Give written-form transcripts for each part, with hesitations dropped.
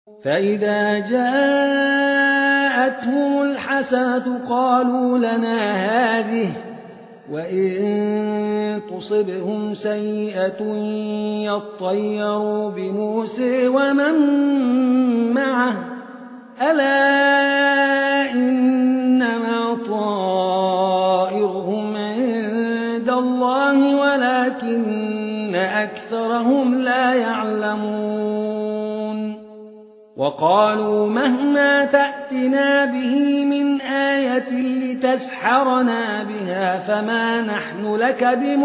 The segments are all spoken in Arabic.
فإذا جاءتهم الحسنة قالوا لنا هذه وإن تصبهم سيئة يطيروا بموسى ومن معه ألا إنما طائرهم عند الله ولكن أكثرهم لا يعلمون وقالوا مهما تأتنا به من آية لتسحرنا بها فما نحن لك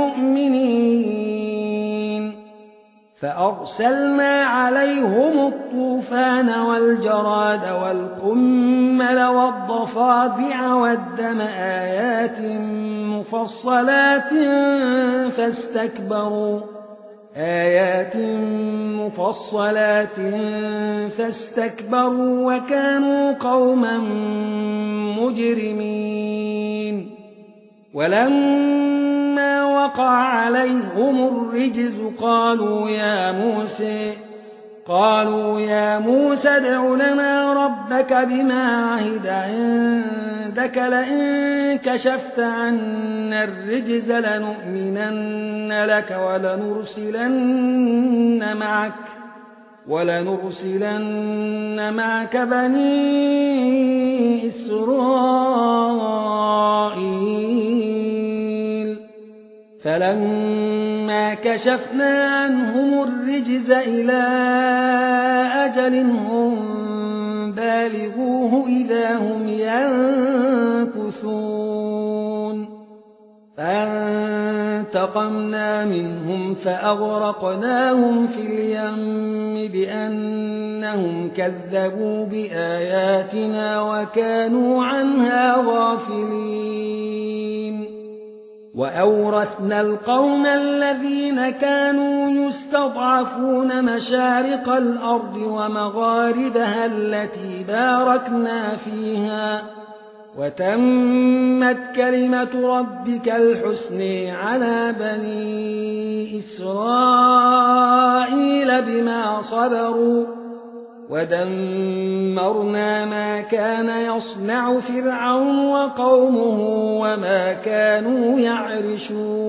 بمؤمنين فأرسلنا عليهم الطوفان والجراد والقمل والضفادع والدم آيات مفصلات فاستكبروا وكانوا قوما مجرمين ولما وقع عليهم الرجز قالوا يا موسى ادع لنا ربك بما عهد عندك لئن كشفت عنا الرجز لنؤمنن لك ولنرسلن معك بني إسرائيل فلما كشفنا عنهم الرجز إلى أجل هم بالغوه إذا هم ينكثون فانتقمنا منهم فأغرقناهم في اليم بأنهم كذبوا بآياتنا وكانوا عنها غافلين وأورثنا القوم الذين كانوا يستضعفون مشارق الأرض ومغاربها التي باركنا فيها وتمت كلمة ربك الحسنى على بني إسرائيل بما صبروا ودمرنا ما كان يصنع فرعون وقومه وما كانوا يعرشون